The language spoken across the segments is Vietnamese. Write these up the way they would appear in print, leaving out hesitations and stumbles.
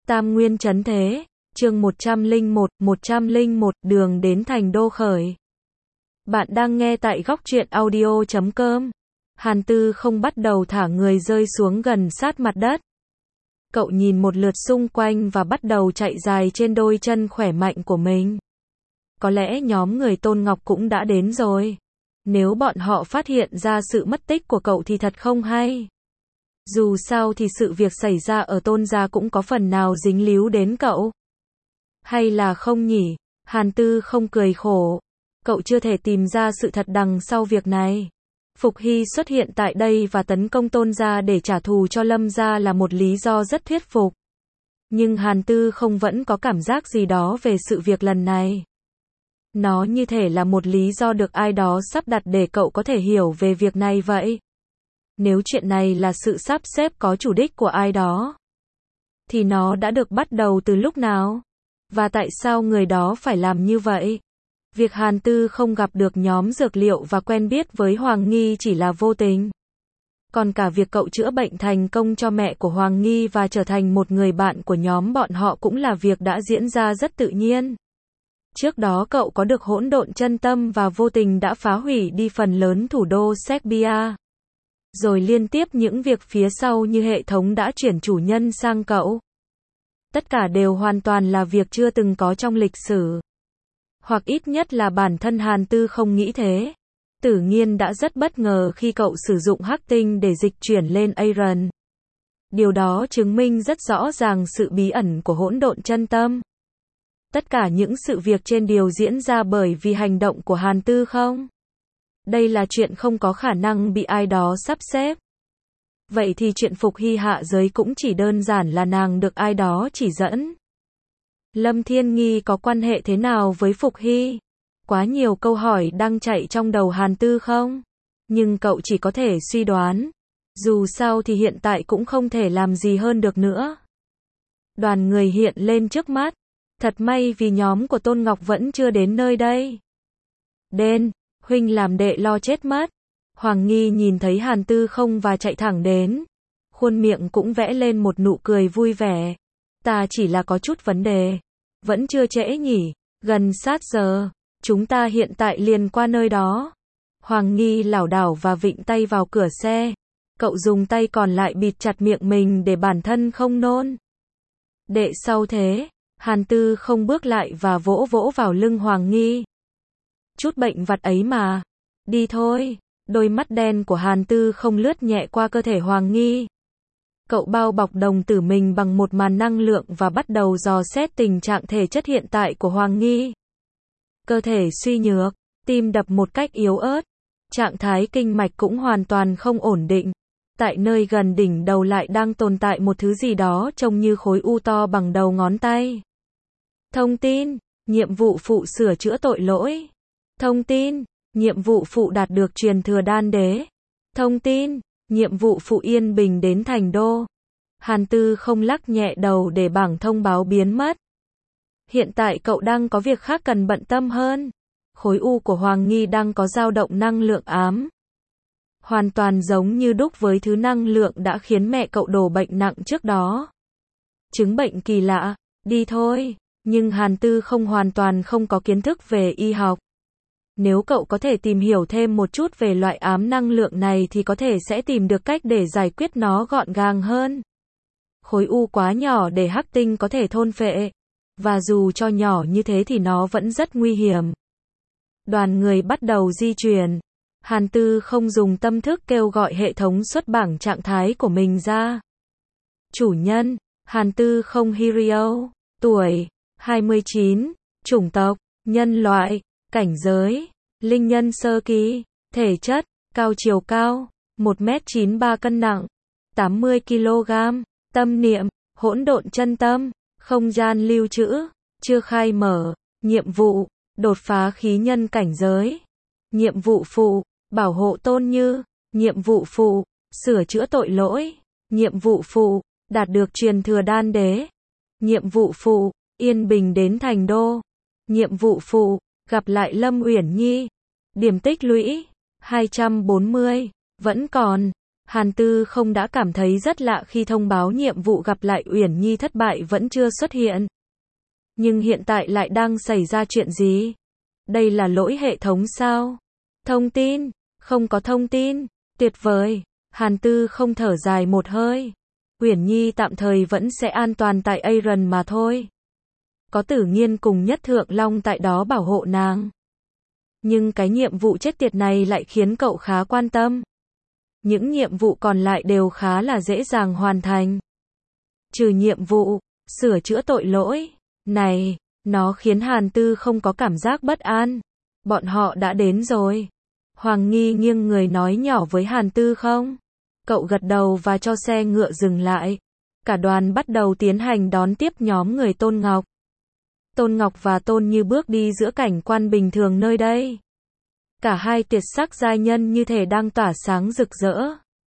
Tam Nguyên Chấn Thế, chương 101, đường đến thành đô khởi. Bạn đang nghe tại góc truyện audio.com. Hàn Tư không bắt đầu thả người rơi xuống gần sát mặt đất. Cậu nhìn một lượt xung quanh và bắt đầu chạy dài trên đôi chân khỏe mạnh của mình. Có lẽ nhóm người Tôn Ngọc cũng đã đến rồi. Nếu bọn họ phát hiện ra sự mất tích của cậu thì thật không hay. Dù sao thì sự việc xảy ra ở Tôn gia cũng có phần nào dính líu đến cậu. Hay là không nhỉ? Hàn Tư không cười khổ. Cậu chưa thể tìm ra sự thật đằng sau việc này. Phục Hy xuất hiện tại đây và tấn công Tôn gia để trả thù cho Lâm gia là một lý do rất thuyết phục. Nhưng Hàn Tư không vẫn có cảm giác gì đó về sự việc lần này. Nó như thể là một lý do được ai đó sắp đặt để cậu có thể hiểu về việc này vậy. Nếu chuyện này là sự sắp xếp có chủ đích của ai đó, thì nó đã được bắt đầu từ lúc nào? Và tại sao người đó phải làm như vậy? Việc Hàn Tư không gặp được nhóm dược liệu và quen biết với Hoàng Nghi chỉ là vô tình. Còn cả việc cậu chữa bệnh thành công cho mẹ của Hoàng Nghi và trở thành một người bạn của nhóm bọn họ cũng là việc đã diễn ra rất tự nhiên. Trước đó cậu có được hỗn độn chân tâm và vô tình đã phá hủy đi phần lớn thủ đô Serbia. Rồi liên tiếp những việc phía sau như hệ thống đã chuyển chủ nhân sang cậu. Tất cả đều hoàn toàn là việc chưa từng có trong lịch sử. Hoặc ít nhất là bản thân Hàn Tư không nghĩ thế. Tử Nghiên đã rất bất ngờ khi cậu sử dụng hắc tinh để dịch chuyển lên Aaron. Điều đó chứng minh rất rõ ràng sự bí ẩn của hỗn độn chân tâm. Tất cả những sự việc trên đều diễn ra bởi vì hành động của Hàn Tư không? Đây là chuyện không có khả năng bị ai đó sắp xếp. Vậy thì chuyện Phục Hy hạ giới cũng chỉ đơn giản là nàng được ai đó chỉ dẫn. Lâm Thiên Nghi có quan hệ thế nào với Phục Hy? Quá nhiều câu hỏi đang chạy trong đầu Hàn Tư không? Nhưng cậu chỉ có thể suy đoán. Dù sao thì hiện tại cũng không thể làm gì hơn được nữa. Đoàn người hiện lên trước mắt. Thật may vì nhóm của Tôn Ngọc vẫn chưa đến nơi đây. Đen, huynh làm đệ lo chết mất. Hoàng Nghi nhìn thấy Hàn Tư không và chạy thẳng đến. Khuôn miệng cũng vẽ lên một nụ cười vui vẻ. Ta chỉ là có chút vấn đề. Vẫn chưa trễ nhỉ, gần sát giờ. Chúng ta hiện tại liền qua nơi đó. Hoàng Nghi lảo đảo và vịn tay vào cửa xe. Cậu dùng tay còn lại bịt chặt miệng mình để bản thân không nôn. Đệ sau thế. Hàn Tư không bước lại và vỗ vỗ vào lưng Hoàng Nghi. Chút bệnh vặt ấy mà. Đi thôi. Đôi mắt đen của Hàn Tư không lướt nhẹ qua cơ thể Hoàng Nghi. Cậu bao bọc đồng tử mình bằng một màn năng lượng và bắt đầu dò xét tình trạng thể chất hiện tại của Hoàng Nghi. Cơ thể suy nhược, tim đập một cách yếu ớt. Trạng thái kinh mạch cũng hoàn toàn không ổn định. Tại nơi gần đỉnh đầu lại đang tồn tại một thứ gì đó trông như khối u to bằng đầu ngón tay. Thông tin, nhiệm vụ phụ sửa chữa tội lỗi. Thông tin, nhiệm vụ phụ đạt được truyền thừa đan đế. Thông tin, nhiệm vụ phụ yên bình đến thành đô. Hàn Tư không lắc nhẹ đầu để bảng thông báo biến mất. Hiện tại cậu đang có việc khác cần bận tâm hơn. Khối u của Hoàng Nghi đang có dao động năng lượng ám. Hoàn toàn giống như đúc với thứ năng lượng đã khiến mẹ cậu đổ bệnh nặng trước đó. Chứng bệnh kỳ lạ, đi thôi. Nhưng Hàn Tư không hoàn toàn không có kiến thức về y học. Nếu cậu có thể tìm hiểu thêm một chút về loại ám năng lượng này thì có thể sẽ tìm được cách để giải quyết nó gọn gàng hơn. Khối u quá nhỏ để hắc tinh có thể thôn phệ. Và dù cho nhỏ như thế thì nó vẫn rất nguy hiểm. Đoàn người bắt đầu di chuyển. Hàn Tư không dùng tâm thức kêu gọi hệ thống xuất bảng trạng thái của mình ra. Chủ nhân, Hàn Tư không Hirio, tuổi, 29, chủng tộc, nhân loại, cảnh giới, linh nhân sơ kỳ, thể chất, cao chiều cao, 1m93 cân nặng, 80 kg, tâm niệm, hỗn độn chân tâm, không gian lưu trữ, chưa khai mở, nhiệm vụ, đột phá khí nhân cảnh giới, nhiệm vụ phụ, bảo hộ Tôn Như, nhiệm vụ phụ, sửa chữa tội lỗi, nhiệm vụ phụ, đạt được truyền thừa đan đế, nhiệm vụ phụ, yên bình đến thành đô, nhiệm vụ phụ, gặp lại Lâm Uyển Nhi, điểm tích lũy, 240, vẫn còn, Hàn Tư không đã cảm thấy rất lạ khi thông báo nhiệm vụ gặp lại Uyển Nhi thất bại vẫn chưa xuất hiện. Nhưng hiện tại lại đang xảy ra chuyện gì? Đây là lỗi hệ thống sao? Thông tin? Không có thông tin. Tuyệt vời. Hàn Tư không thở dài một hơi. Uyển Nhi tạm thời vẫn sẽ an toàn tại Aeron mà thôi. Có Tử Nghiên cùng Nhất Thượng Long tại đó bảo hộ nàng. Nhưng cái nhiệm vụ chết tiệt này lại khiến cậu khá quan tâm. Những nhiệm vụ còn lại đều khá là dễ dàng hoàn thành. Trừ nhiệm vụ sửa chữa tội lỗi này, nó khiến Hàn Tư không có cảm giác bất an. Bọn họ đã đến rồi. Hoàng Nghi nghiêng người nói nhỏ với Hàn Tư không? Cậu gật đầu và cho xe ngựa dừng lại. Cả đoàn bắt đầu tiến hành đón tiếp nhóm người Tôn Ngọc. Tôn Ngọc và Tôn Như bước đi giữa cảnh quan bình thường nơi đây. Cả hai tuyệt sắc giai nhân như thể đang tỏa sáng rực rỡ.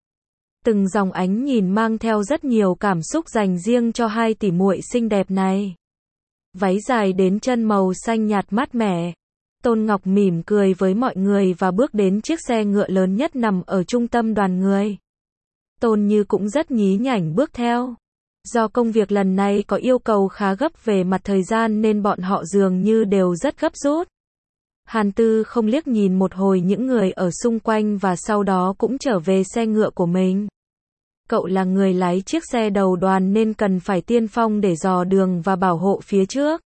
Từng dòng ánh nhìn mang theo rất nhiều cảm xúc dành riêng cho hai tỷ muội xinh đẹp này. Váy dài đến chân màu xanh nhạt mát mẻ. Tôn Ngọc mỉm cười với mọi người và bước đến chiếc xe ngựa lớn nhất nằm ở trung tâm đoàn người. Tôn Như cũng rất nhí nhảnh bước theo. Do công việc lần này có yêu cầu khá gấp về mặt thời gian nên bọn họ dường như đều rất gấp rút. Hàn Tư không liếc nhìn một hồi những người ở xung quanh và sau đó cũng trở về xe ngựa của mình. Cậu là người lái chiếc xe đầu đoàn nên cần phải tiên phong để dò đường và bảo hộ phía trước.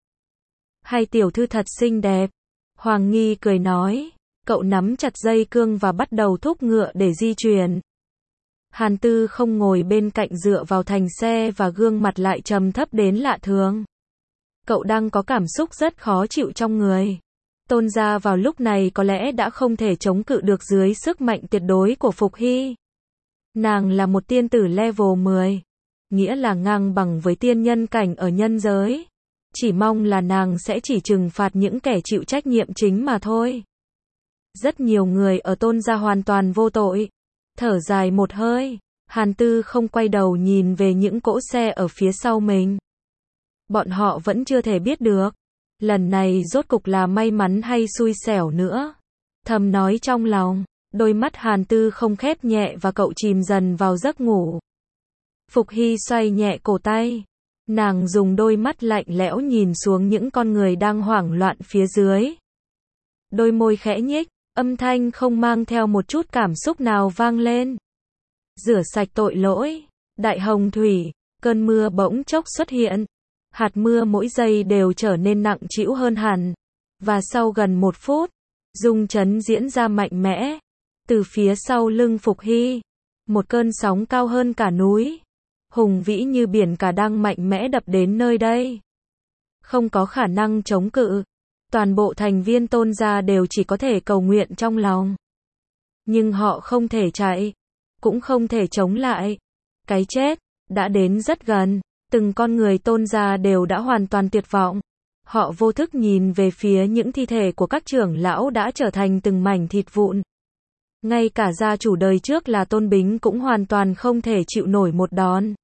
Hai tiểu thư thật xinh đẹp. Hoàng Nghi cười nói. Cậu nắm chặt dây cương và bắt đầu thúc ngựa để di chuyển. Hàn Tư không ngồi bên cạnh dựa vào thành xe và gương mặt lại trầm thấp đến lạ thường. Cậu đang có cảm xúc rất khó chịu trong người. Tôn gia vào lúc này có lẽ đã không thể chống cự được dưới sức mạnh tuyệt đối của Phục Hy. Nàng là một tiên tử level 10, nghĩa là ngang bằng với tiên nhân cảnh ở nhân giới. Chỉ mong là nàng sẽ chỉ trừng phạt những kẻ chịu trách nhiệm chính mà thôi. Rất nhiều người ở Tôn gia hoàn toàn vô tội. Thở dài một hơi, Hàn Tư không quay đầu nhìn về những cỗ xe ở phía sau mình. Bọn họ vẫn chưa thể biết được. Lần này rốt cục là may mắn hay xui xẻo nữa. Thầm nói trong lòng, đôi mắt Hàn Tư không khép nhẹ và cậu chìm dần vào giấc ngủ. Phục Hy xoay nhẹ cổ tay. Nàng dùng đôi mắt lạnh lẽo nhìn xuống những con người đang hoảng loạn phía dưới. Đôi môi khẽ nhích, âm thanh không mang theo một chút cảm xúc nào vang lên. Rửa sạch tội lỗi. Đại hồng thủy, cơn mưa bỗng chốc xuất hiện. Hạt mưa mỗi giây đều trở nên nặng trĩu hơn hẳn. Và sau gần 1 phút, rung chấn diễn ra mạnh mẽ. Từ phía sau lưng Phục Hy, một cơn sóng cao hơn cả núi, hùng vĩ như biển cả đang mạnh mẽ đập đến nơi đây. Không có khả năng chống cự. Toàn bộ thành viên Tôn gia đều chỉ có thể cầu nguyện trong lòng. Nhưng họ không thể chạy, cũng không thể chống lại. Cái chết đã đến rất gần. Từng con người Tôn gia đều đã hoàn toàn tuyệt vọng. Họ vô thức nhìn về phía những thi thể của các trưởng lão đã trở thành từng mảnh thịt vụn. Ngay cả gia chủ đời trước là Tôn Bính cũng hoàn toàn không thể chịu nổi một đòn.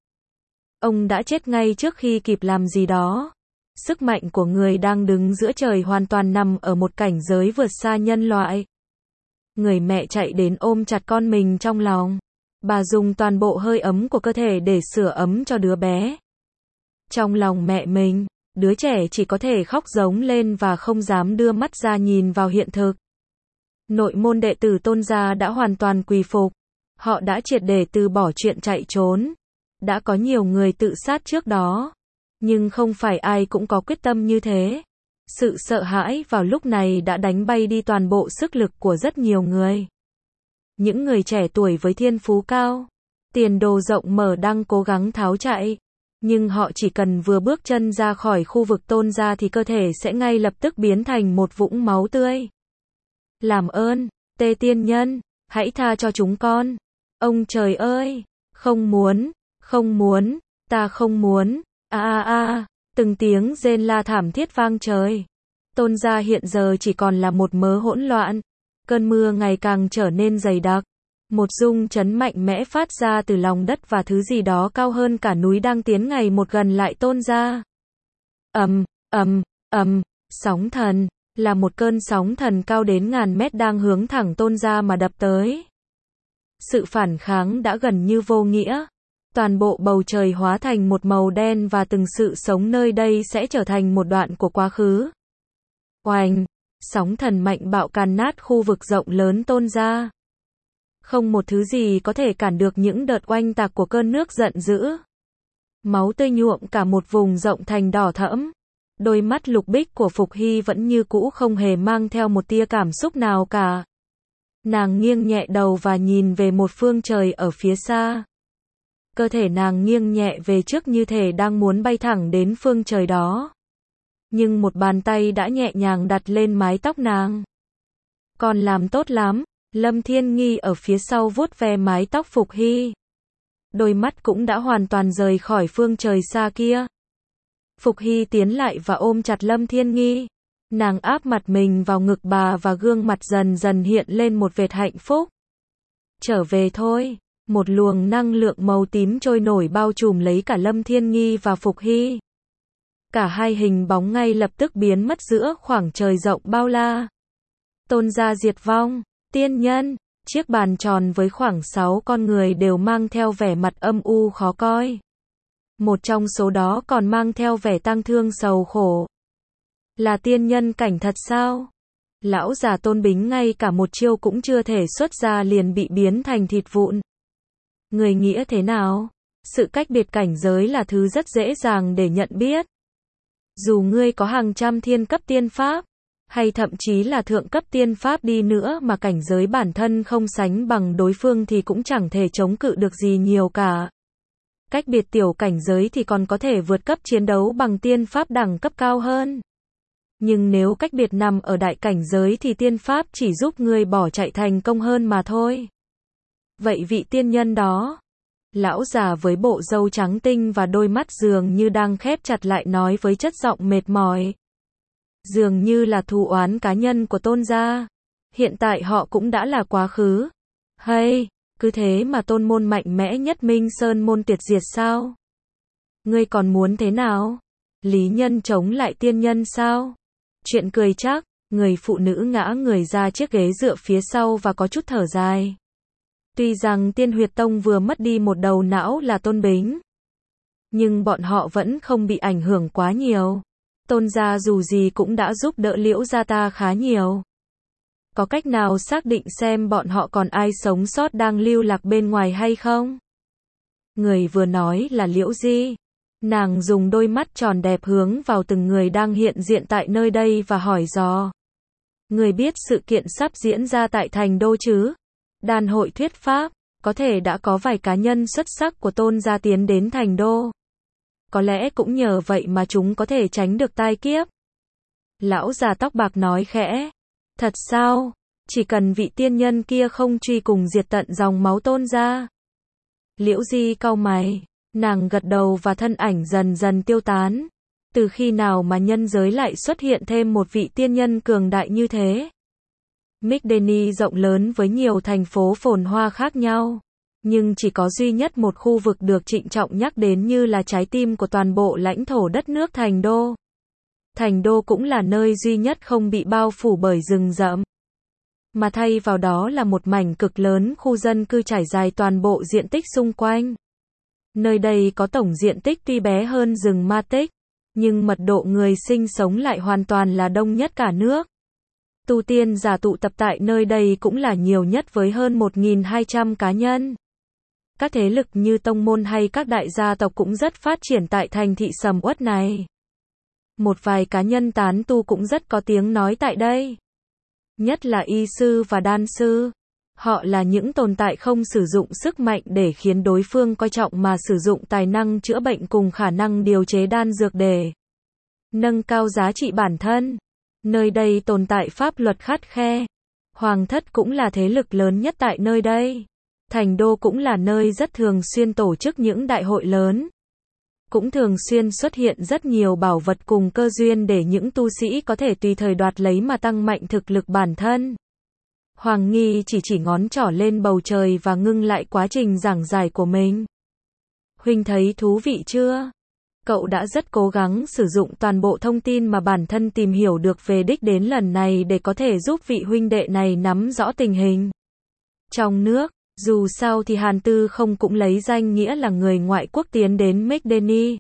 Ông đã chết ngay trước khi kịp làm gì đó. Sức mạnh của người đang đứng giữa trời hoàn toàn nằm ở một cảnh giới vượt xa nhân loại. Người mẹ chạy đến ôm chặt con mình trong lòng. Bà dùng toàn bộ hơi ấm của cơ thể để sưởi ấm cho đứa bé. Trong lòng mẹ mình, đứa trẻ chỉ có thể khóc giống lên và không dám đưa mắt ra nhìn vào hiện thực. Nội môn đệ tử Tôn gia đã hoàn toàn quỳ phục. Họ đã triệt để từ bỏ chuyện chạy trốn. Đã có nhiều người tự sát trước đó. Nhưng không phải ai cũng có quyết tâm như thế. Sự sợ hãi vào lúc này đã đánh bay đi toàn bộ sức lực của rất nhiều người. Những người trẻ tuổi với thiên phú cao, tiền đồ rộng mở đang cố gắng tháo chạy. Nhưng họ chỉ cần vừa bước chân ra khỏi khu vực Tôn gia thì cơ thể sẽ ngay lập tức biến thành một vũng máu tươi. Làm ơn, Tê tiên nhân, hãy tha cho chúng con. Ông trời ơi, không muốn, ta không muốn. Từng tiếng rên la thảm thiết vang trời. Tôn gia hiện giờ chỉ còn là một mớ hỗn loạn. Cơn mưa ngày càng trở nên dày đặc. Một rung chấn mạnh mẽ phát ra từ lòng đất và thứ gì đó cao hơn cả núi đang tiến ngày một gần lại Tôn gia. Sóng thần, là một cơn sóng thần cao đến ngàn mét đang hướng thẳng Tôn gia mà đập tới. Sự phản kháng đã gần như vô nghĩa. Toàn bộ bầu trời hóa thành một màu đen và từng sự sống nơi đây sẽ trở thành một đoạn của quá khứ. Oành! Sóng thần mạnh bạo càn nát khu vực rộng lớn Tôn gia. Không một thứ gì có thể cản được những đợt oanh tạc của cơn nước giận dữ. Máu tươi nhuộm cả một vùng rộng thành đỏ thẫm. Đôi mắt lục bích của Phục Hy vẫn như cũ không hề mang theo một tia cảm xúc nào cả. Nàng nghiêng nhẹ đầu và nhìn về một phương trời ở phía xa. Cơ thể nàng nghiêng nhẹ về trước như thể đang muốn bay thẳng đến phương trời đó. Nhưng một bàn tay đã nhẹ nhàng đặt lên mái tóc nàng. Còn làm tốt lắm, Lâm Thiên Nghi ở phía sau vuốt ve mái tóc Phục Hy. Đôi mắt cũng đã hoàn toàn rời khỏi phương trời xa kia. Phục Hy tiến lại và ôm chặt Lâm Thiên Nghi. Nàng áp mặt mình vào ngực bà và gương mặt dần dần hiện lên một vệt hạnh phúc. Trở về thôi. Một luồng năng lượng màu tím trôi nổi bao trùm lấy cả Lâm Thiên Nghi và Phục Hy. Cả hai hình bóng ngay lập tức biến mất giữa khoảng trời rộng bao la. Tôn gia diệt vong, tiên nhân, chiếc bàn tròn với khoảng 6 con người đều mang theo vẻ mặt âm u khó coi. Một trong số đó còn mang theo vẻ tang thương sầu khổ. Là tiên nhân cảnh thật sao? Lão già Tôn Bính ngay cả một chiêu cũng chưa thể xuất ra liền bị biến thành thịt vụn. Người nghĩa thế nào? Sự cách biệt cảnh giới là thứ rất dễ dàng để nhận biết. Dù ngươi có hàng trăm thiên cấp tiên pháp, hay thậm chí là thượng cấp tiên pháp đi nữa mà cảnh giới bản thân không sánh bằng đối phương thì cũng chẳng thể chống cự được gì nhiều cả. Cách biệt tiểu cảnh giới thì còn có thể vượt cấp chiến đấu bằng tiên pháp đẳng cấp cao hơn. Nhưng nếu cách biệt nằm ở đại cảnh giới thì tiên pháp chỉ giúp ngươi bỏ chạy thành công hơn mà thôi. Vậy vị tiên nhân đó, lão già với bộ râu trắng tinh và đôi mắt dường như đang khép chặt lại nói với chất giọng mệt mỏi. Dường như là thù oán cá nhân của Tôn gia. Hiện tại họ cũng đã là quá khứ. Hay, cứ thế mà tôn môn mạnh mẽ nhất Minh Sơn môn tuyệt diệt sao? Ngươi còn muốn thế nào? Lý nhân chống lại tiên nhân sao? Chuyện cười chắc, người phụ nữ ngã người ra chiếc ghế dựa phía sau và có chút thở dài. Tuy rằng Tiên Huyệt Tông vừa mất đi một đầu não là Tôn Bính, nhưng bọn họ vẫn không bị ảnh hưởng quá nhiều. Tôn gia dù gì cũng đã giúp đỡ Liễu gia ta khá nhiều. Có cách nào xác định xem bọn họ còn ai sống sót đang lưu lạc bên ngoài hay không? Người vừa nói là Liễu Di. Nàng dùng đôi mắt tròn đẹp hướng vào từng người đang hiện diện tại nơi đây và hỏi dò. Người biết sự kiện sắp diễn ra tại Thành Đô chứ? Đàn hội thuyết pháp, có thể đã có vài cá nhân xuất sắc của Tôn gia tiến đến Thành Đô. Có lẽ cũng nhờ vậy mà chúng có thể tránh được tai kiếp. Lão già tóc bạc nói khẽ. Thật sao? Chỉ cần vị tiên nhân kia không truy cùng diệt tận dòng máu Tôn gia. Liễu Di cau mày. Nàng gật đầu và thân ảnh dần dần tiêu tán. Từ khi nào mà nhân giới lại xuất hiện thêm một vị tiên nhân cường đại như thế? Migdeni rộng lớn với nhiều thành phố phồn hoa khác nhau. Nhưng chỉ có duy nhất một khu vực được trịnh trọng nhắc đến như là trái tim của toàn bộ lãnh thổ đất nước Thành Đô. Thành Đô cũng là nơi duy nhất không bị bao phủ bởi rừng rậm. Mà thay vào đó là một mảnh cực lớn khu dân cư trải dài toàn bộ diện tích xung quanh. Nơi đây có tổng diện tích tuy bé hơn rừng Ma Tích, nhưng mật độ người sinh sống lại hoàn toàn là đông nhất cả nước. Tu tiên giả tụ tập tại nơi đây cũng là nhiều nhất với hơn 1.200 cá nhân. Các thế lực như tông môn hay các đại gia tộc cũng rất phát triển tại thành thị sầm uất này. Một vài cá nhân tán tu cũng rất có tiếng nói tại đây. Nhất là y sư và đan sư. Họ là những tồn tại không sử dụng sức mạnh để khiến đối phương coi trọng mà sử dụng tài năng chữa bệnh cùng khả năng điều chế đan dược để nâng cao giá trị bản thân. Nơi đây tồn tại pháp luật khắt khe. Hoàng thất cũng là thế lực lớn nhất tại nơi đây. Thành Đô cũng là nơi rất thường xuyên tổ chức những đại hội lớn. Cũng thường xuyên xuất hiện rất nhiều bảo vật cùng cơ duyên để những tu sĩ có thể tùy thời đoạt lấy mà tăng mạnh thực lực bản thân. Hoàng Nghi chỉ ngón trỏ lên bầu trời và ngưng lại quá trình giảng giải của mình. Huynh thấy thú vị chưa? Cậu đã rất cố gắng sử dụng toàn bộ thông tin mà bản thân tìm hiểu được về đích đến lần này để có thể giúp vị huynh đệ này nắm rõ tình hình trong nước. Dù sao thì Hàn Tư không cũng lấy danh nghĩa là người ngoại quốc tiến đến McDenny.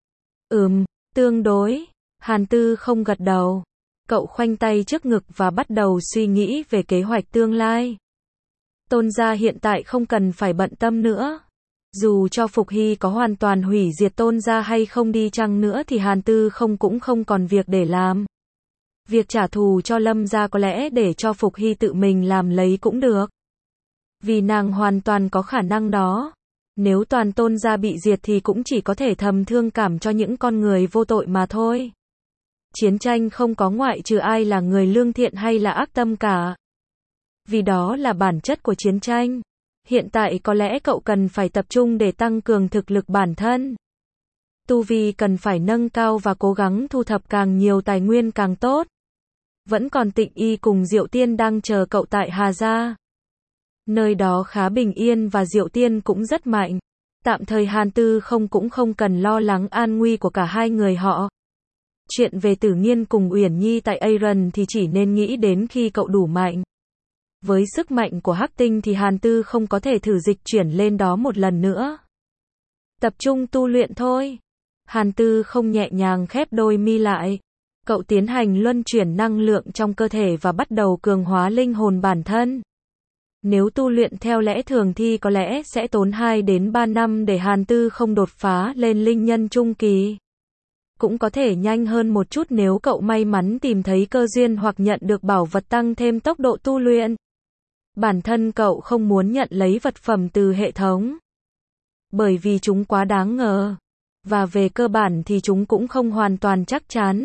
Tương đối. Hàn Tư không gật đầu. Cậu khoanh tay trước ngực và bắt đầu suy nghĩ về kế hoạch tương lai. Tôn gia hiện tại không cần phải bận tâm nữa. Dù cho Phục Hy có hoàn toàn hủy diệt Tôn gia hay không đi chăng nữa thì Hàn Tư không cũng không còn việc để làm. Việc trả thù cho Lâm gia có lẽ để cho Phục Hy tự mình làm lấy cũng được. Vì nàng hoàn toàn có khả năng đó. Nếu toàn Tôn gia bị diệt thì cũng chỉ có thể thầm thương cảm cho những con người vô tội mà thôi. Chiến tranh không có ngoại trừ ai là người lương thiện hay là ác tâm cả. Vì đó là bản chất của chiến tranh. Hiện tại có lẽ cậu cần phải tập trung để tăng cường thực lực bản thân. Tu vi cần phải nâng cao và cố gắng thu thập càng nhiều tài nguyên càng tốt. Vẫn còn Tịnh Y cùng Diệu Tiên đang chờ cậu tại Hà Gia. Nơi đó khá bình yên và Diệu Tiên cũng rất mạnh. Tạm thời Hàn Tư không cũng không cần lo lắng an nguy của cả hai người họ. Chuyện về Tử Nghiên cùng Uyển Nhi tại Aeron thì chỉ nên nghĩ đến khi cậu đủ mạnh. Với sức mạnh của Hắc Tinh thì Hàn Tư không có thể thử dịch chuyển lên đó một lần nữa. Tập trung tu luyện thôi. Hàn Tư không nhẹ nhàng khép đôi mi lại. Cậu tiến hành luân chuyển năng lượng trong cơ thể và bắt đầu cường hóa linh hồn bản thân. Nếu tu luyện theo lẽ thường thì có lẽ sẽ tốn 2 đến 3 năm để Hàn Tư không đột phá lên linh nhân trung kỳ. Cũng có thể nhanh hơn một chút nếu cậu may mắn tìm thấy cơ duyên hoặc nhận được bảo vật tăng thêm tốc độ tu luyện. Bản thân cậu không muốn nhận lấy vật phẩm từ hệ thống. Bởi vì chúng quá đáng ngờ. Và về cơ bản thì chúng cũng không hoàn toàn chắc chắn.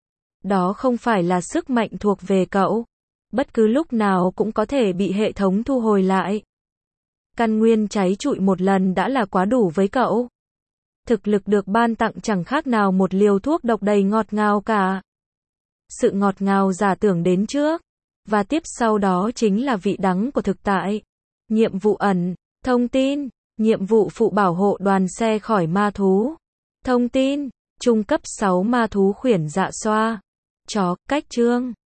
Đó không phải là sức mạnh thuộc về cậu. Bất cứ lúc nào cũng có thể bị hệ thống thu hồi lại. Căn nguyên cháy trụi một lần đã là quá đủ với cậu. Thực lực được ban tặng chẳng khác nào một liều thuốc độc đầy ngọt ngào cả. Sự ngọt ngào giả tưởng đến trước. Và tiếp sau đó chính là vị đắng của thực tại. Nhiệm vụ ẩn. Thông tin. Nhiệm vụ phụ bảo hộ đoàn xe khỏi ma thú. Thông tin. Trung cấp 6 ma thú khuyển dạ xoa. Chó. Cách chương.